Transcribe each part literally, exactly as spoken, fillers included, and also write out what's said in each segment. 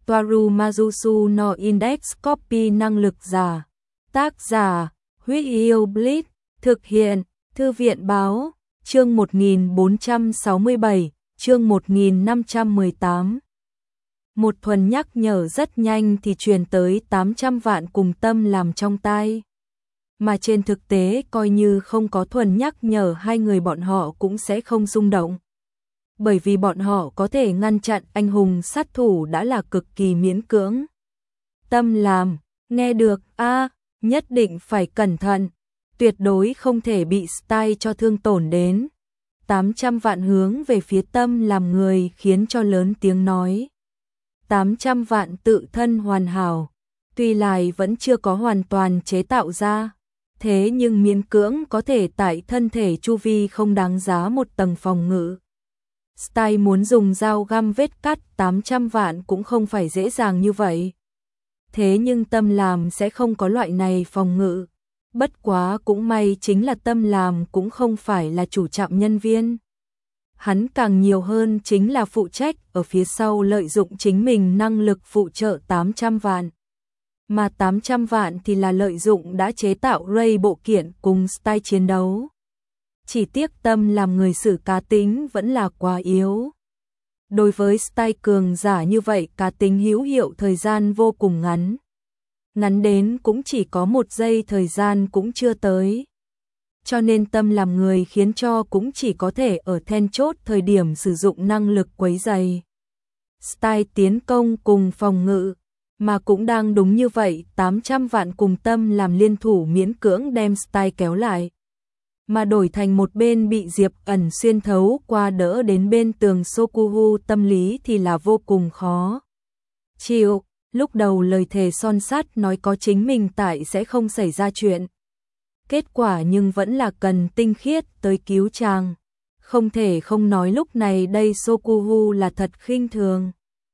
Toaru Majusu no Index Copy năng lực giả. Tác giả, Huyết Yêu Blitz, thực hiện, Thư viện Báo, chương một nghìn bốn trăm sáu mươi bảy, chương một nghìn năm trăm mười tám. Một thuần nhắc nhở rất nhanh thì truyền tới tám trăm vạn cùng tâm làm trong tai. Mà trên thực tế coi như không có thuần nhắc nhở hai người bọn họ cũng sẽ không rung động. Bởi vì bọn họ có thể ngăn chặn anh hùng sát thủ đã là cực kỳ miễn cưỡng. Tâm làm, nghe được, a à, nhất định phải cẩn thận, tuyệt đối không thể bị style cho thương tổn đến. tám trăm vạn hướng về phía tâm làm người khiến cho lớn tiếng nói. tám trăm vạn tự thân hoàn hảo, tuy lại vẫn chưa có hoàn toàn chế tạo ra, thế nhưng miễn cưỡng có thể tại thân thể chu vi không đáng giá một tầng phòng ngự. Style muốn dùng dao găm vết cắt tám trăm vạn cũng không phải dễ dàng như vậy. Thế nhưng tâm làm sẽ không có loại này phòng ngự. Bất quá cũng may chính là tâm làm cũng không phải là chủ trạm nhân viên. Hắn càng nhiều hơn chính là phụ trách ở phía sau lợi dụng chính mình năng lực phụ trợ tám trăm vạn. Mà tám trăm vạn thì là lợi dụng đã chế tạo Ray bộ kiện cùng style chiến đấu. Chỉ tiếc tâm làm người xử cá tính vẫn là quá yếu. Đối với style cường giả như vậy cá tính hữu hiệu thời gian vô cùng ngắn. Ngắn đến cũng chỉ có một giây thời gian cũng chưa tới. Cho nên tâm làm người khiến cho cũng chỉ có thể ở then chốt thời điểm sử dụng năng lực quấy rầy. Style tiến công cùng phòng ngự, mà cũng đang đúng như vậy, tám trăm vạn cùng tâm làm liên thủ miễn cưỡng đem style kéo lại. Mà đổi thành một bên bị Diệp Ẩn xuyên thấu qua đỡ đến bên tường Sokuhu tâm lý thì là vô cùng khó chịu. Lúc đầu lời thề son sắt nói có chính mình tại sẽ không xảy ra chuyện. Kết quả nhưng vẫn là cần tinh khiết tới cứu chàng. Không thể không nói lúc này đây Sokuhu là thật khinh thường.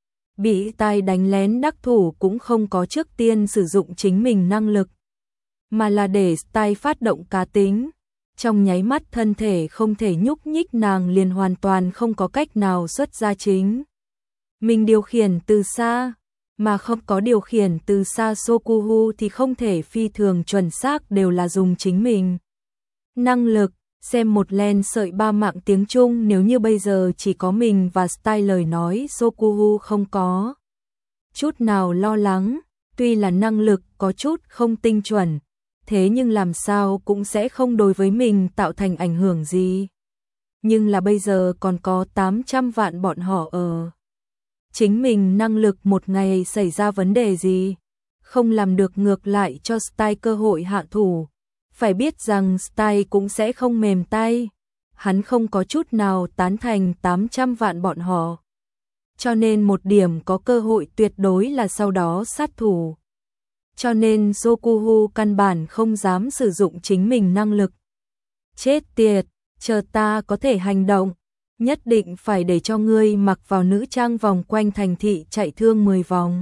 Bị tai đánh lén đắc thủ cũng không có trước tiên sử dụng chính mình năng lực. Mà là để tai phát động cá tính. Trong nháy mắt thân thể không thể nhúc nhích nàng liền hoàn toàn không có cách nào xuất ra chính. Mình điều khiển từ xa. Mà không có điều khiển từ xa Sokuhu thì không thể phi thường chuẩn xác đều là dùng chính mình. Năng lực, xem một len sợi ba mạng tiếng Trung nếu như bây giờ chỉ có mình và style lời nói Sokuhu không có chút nào lo lắng, tuy là năng lực có chút không tinh chuẩn, thế nhưng làm sao cũng sẽ không đối với mình tạo thành ảnh hưởng gì. Nhưng là bây giờ còn có tám trăm vạn bọn họ ở. Chính mình năng lực một ngày xảy ra vấn đề gì, không làm được ngược lại cho style cơ hội hạ thủ. Phải biết rằng style cũng sẽ không mềm tay, hắn không có chút nào tán thành tám trăm vạn bọn họ. Cho nên một điểm có cơ hội tuyệt đối là sau đó sát thủ. Cho nên Sokuhu căn bản không dám sử dụng chính mình năng lực. Chết tiệt, chờ ta có thể hành động. Nhất định phải để cho ngươi mặc vào nữ trang vòng quanh thành thị chạy thương mười vòng.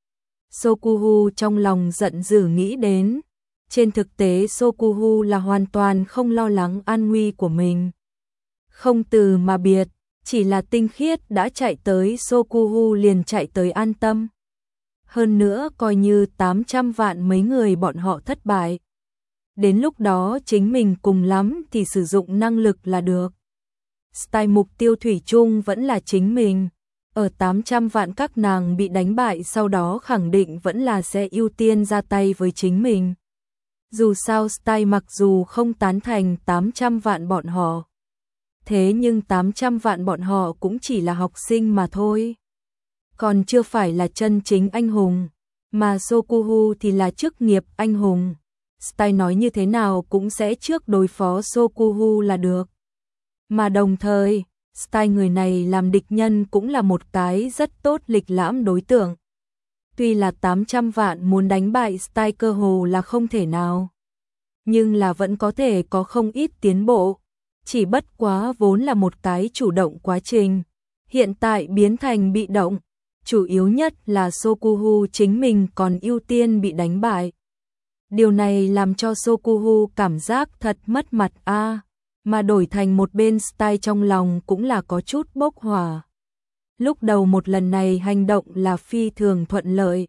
Sokuhu trong lòng giận dữ nghĩ đến. Trên thực tế Sokuhu là hoàn toàn không lo lắng an nguy của mình. Không từ mà biệt, chỉ là tinh khiết đã chạy tới Sokuhu liền chạy tới an tâm. Hơn nữa coi như tám trăm vạn mấy người bọn họ thất bại. Đến lúc đó chính mình cùng lắm thì sử dụng năng lực là được. Style mục tiêu thủy chung vẫn là chính mình. Ở tám trăm vạn các nàng bị đánh bại sau đó khẳng định vẫn là sẽ ưu tiên ra tay với chính mình. Dù sao Style mặc dù không tán thành tám trăm vạn bọn họ. Thế nhưng tám trăm vạn bọn họ cũng chỉ là học sinh mà thôi. Còn chưa phải là chân chính anh hùng. Mà Sokuhu thì là chức nghiệp anh hùng. Style nói như thế nào cũng sẽ trước đối phó Sokuhu là được. Mà đồng thời, style người này làm địch nhân cũng là một cái rất tốt lịch lãm đối tượng. Tuy là tám trăm vạn muốn đánh bại style cơ hồ là không thể nào. Nhưng là vẫn có thể có không ít tiến bộ. Chỉ bất quá vốn là một cái chủ động quá trình. Hiện tại biến thành bị động. Chủ yếu nhất là Sokuhu chính mình còn ưu tiên bị đánh bại. Điều này làm cho Sokuhu cảm giác thật mất mặt a. À. Mà đổi thành một bên style trong lòng cũng là có chút bốc hỏa. Lúc đầu một lần này hành động là phi thường thuận lợi.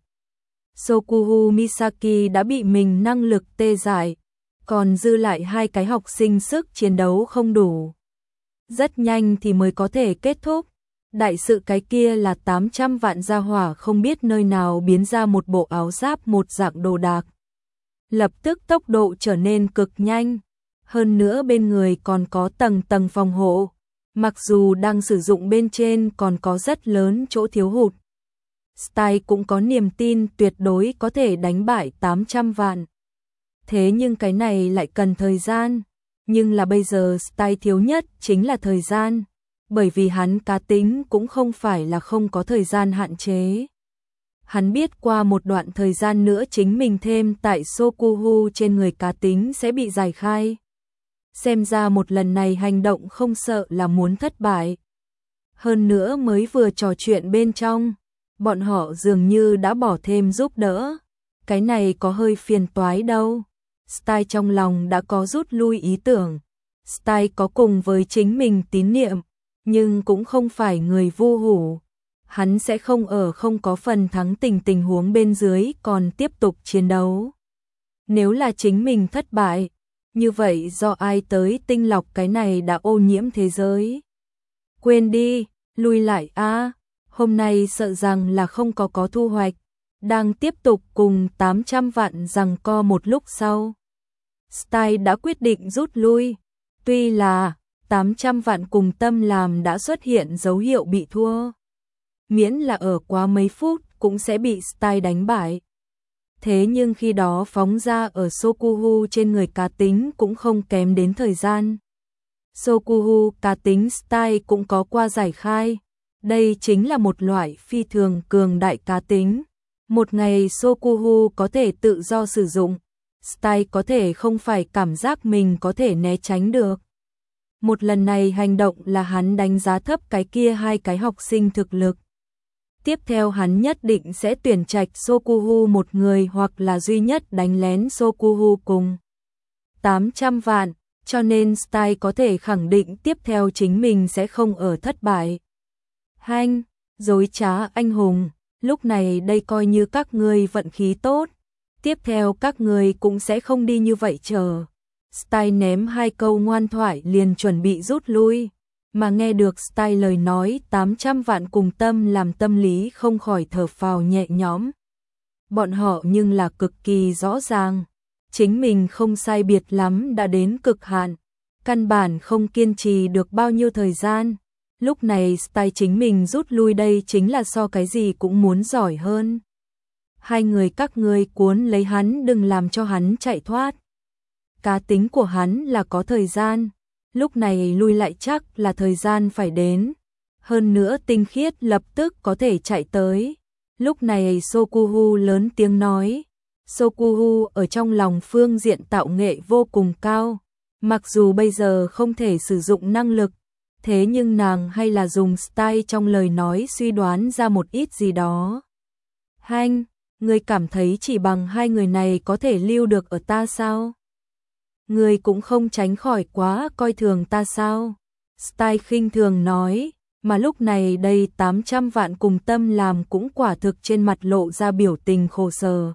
Sokuhu Misaki đã bị mình năng lực tê dại, còn dư lại hai cái học sinh sức chiến đấu không đủ. Rất nhanh thì mới có thể kết thúc. Đại sự cái kia là tám trăm vạn gia hỏa không biết nơi nào biến ra một bộ áo giáp một dạng đồ đạc. Lập tức tốc độ trở nên cực nhanh. Hơn nữa bên người còn có tầng tầng phòng hộ. Mặc dù đang sử dụng bên trên còn có rất lớn chỗ thiếu hụt. Style cũng có niềm tin tuyệt đối có thể đánh bại tám trăm vạn. Thế nhưng cái này lại cần thời gian. Nhưng là bây giờ Style thiếu nhất chính là thời gian. Bởi vì hắn cá tính cũng không phải là không có thời gian hạn chế. Hắn biết qua một đoạn thời gian nữa chính mình thêm tại Sokuhu trên người cá tính sẽ bị giải khai. Xem ra một lần này hành động không sợ là muốn thất bại. Hơn nữa mới vừa trò chuyện bên trong, bọn họ dường như đã bỏ thêm giúp đỡ. Cái này có hơi phiền toái đâu. Style trong lòng đã có rút lui ý tưởng. Style có cùng với chính mình tín niệm, nhưng cũng không phải người vô hủ. Hắn sẽ không ở không có phần thắng tình tình huống bên dưới còn tiếp tục chiến đấu. Nếu là chính mình thất bại, như vậy do ai tới tinh lọc cái này đã ô nhiễm thế giới. Quên đi, lui lại a, hôm nay sợ rằng là không có có thu hoạch. Đang tiếp tục cùng tám trăm vạn giằng co một lúc sau. Style đã quyết định rút lui. Tuy là tám trăm vạn cùng Tâm Làm đã xuất hiện dấu hiệu bị thua. Miễn là ở quá mấy phút cũng sẽ bị Style đánh bại. Thế nhưng khi đó phóng ra ở Sokuhu trên người cá tính cũng không kém đến thời gian. Sokuhu cá tính Style cũng có qua giải khai. Đây chính là một loại phi thường cường đại cá tính. Một ngày Sokuhu có thể tự do sử dụng, Style có thể không phải cảm giác mình có thể né tránh được. Một lần này hành động là hắn đánh giá thấp cái kia hai cái học sinh thực lực. Tiếp theo hắn nhất định sẽ tuyển trạch Sokuhu một người hoặc là duy nhất đánh lén Sokuhu cùng tám trăm vạn, cho nên Style có thể khẳng định tiếp theo chính mình sẽ không ở thất bại. Hanh, dối trá anh hùng, lúc này đây coi như các ngươi vận khí tốt, tiếp theo các ngươi cũng sẽ không đi như vậy chờ. Style ném hai câu ngoan thoại liền chuẩn bị rút lui, mà nghe được Style lời nói tám trăm vạn cùng Tâm Làm tâm lý không khỏi thở phào nhẹ nhõm. Bọn họ nhưng là cực kỳ rõ ràng, chính mình không sai biệt lắm đã đến cực hạn, căn bản không kiên trì được bao nhiêu thời gian. Lúc này Style chính mình rút lui đây chính là so cái gì cũng muốn giỏi hơn. Hai người các ngươi cuốn lấy hắn đừng làm cho hắn chạy thoát. Cá tính của hắn là có thời gian, lúc này lui lại chắc là thời gian phải đến. Hơn nữa tinh khiết lập tức có thể chạy tới. Lúc này Sokuhu lớn tiếng nói. Sokuhu ở trong lòng phương diện tạo nghệ vô cùng cao. Mặc dù bây giờ không thể sử dụng năng lực, thế nhưng nàng hay là dùng Style trong lời nói suy đoán ra một ít gì đó. Hanh, ngươi cảm thấy chỉ bằng hai người này có thể lưu được ở ta sao? Ngươi cũng không tránh khỏi quá coi thường ta sao? Style khinh thường nói, mà lúc này đây tám trăm vạn cùng Tâm Làm cũng quả thực trên mặt lộ ra biểu tình khổ sở.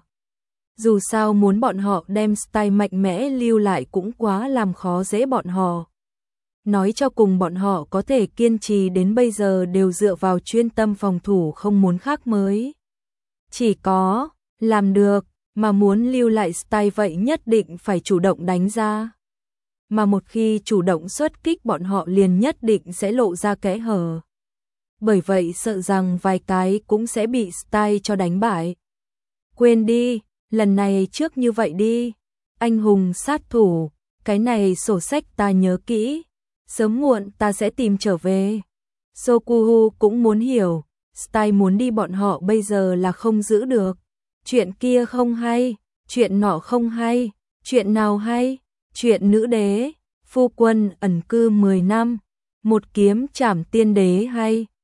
Dù sao muốn bọn họ đem Style mạnh mẽ lưu lại cũng quá làm khó dễ bọn họ. Nói cho cùng bọn họ có thể kiên trì đến bây giờ đều dựa vào chuyên tâm phòng thủ không muốn khác mới. Chỉ có làm được, mà muốn lưu lại Style vậy nhất định phải chủ động đánh ra. Mà một khi chủ động xuất kích bọn họ liền nhất định sẽ lộ ra kẽ hở. Bởi vậy sợ rằng vài cái cũng sẽ bị Style cho đánh bại. Quên đi, lần này trước như vậy đi. Anh hùng sát thủ, cái này sổ sách ta nhớ kỹ. Sớm muộn ta sẽ tìm trở về. Sokuhu cũng muốn hiểu, Style muốn đi bọn họ bây giờ là không giữ được. Chuyện kia không hay, chuyện nọ không hay, chuyện nào hay, chuyện nữ đế, phu quân ẩn cư mười năm, một kiếm trảm tiên đế hay.